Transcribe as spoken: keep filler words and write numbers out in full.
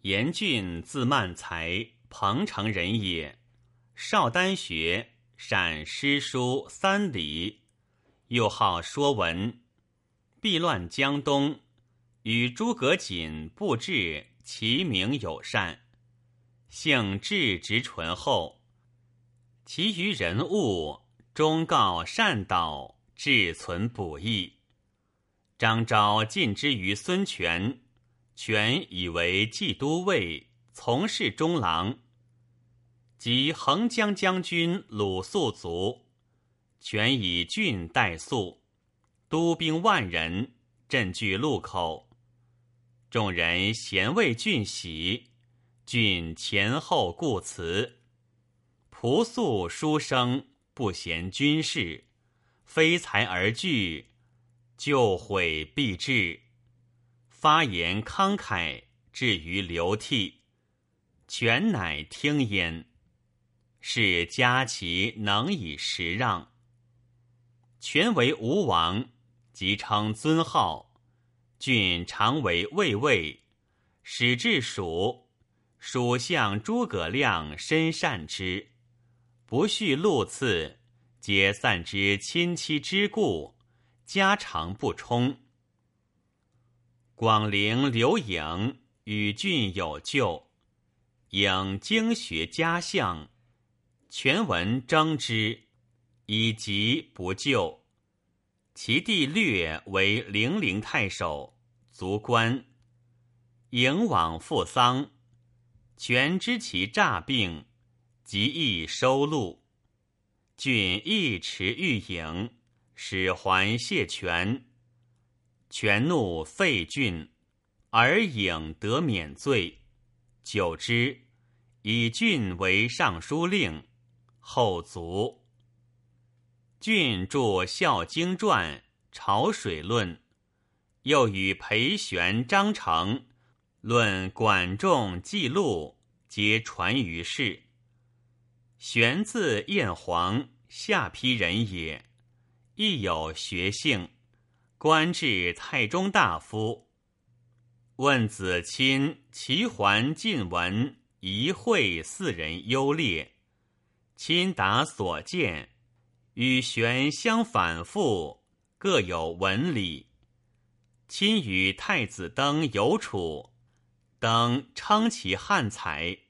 严俊字曼才，彭城人也。少丹学，善诗书三礼，又好说文。避乱江东，与诸葛瑾、布置齐名友善，性质直醇厚。其余人物，忠告善导，志存补益。张昭进之于孙权，权以为冀都尉，从事中郎。及横江将军鲁肃卒，权以郡代肃，督兵万人，镇据路口。众人咸为郡喜，郡前后顾辞。仆宿书生，不嫌军事，非才而惧，救悔必至。发言慷慨，至于流涕，权乃听焉。是嘉其能以时让。权为吴王，即称尊号，郡常为卫尉，使至蜀，蜀相诸葛亮深善之，不恤禄赐，皆散之亲戚之故，家常不充。广陵刘颖与郡有旧，颖经学家相，权闻征之，以疾不救。其弟略为零陵太守，卒官。颖往赴丧，权知其诈病，即意收录。郡亦持欲颖，使还谢权。权怒废郡，而颖得免罪。久之，以郡为尚书令，后卒。郡著《孝经传》《潮水论》，又与裴玄、张成论管仲记录，皆传于世。玄字彦黄，下邳人也，亦有学性，官至太中大夫。问子亲、齐桓、晋文、仪会四人优劣，亲答所见，与玄相反复，各有文理。亲与太子登有处，登称其汉才，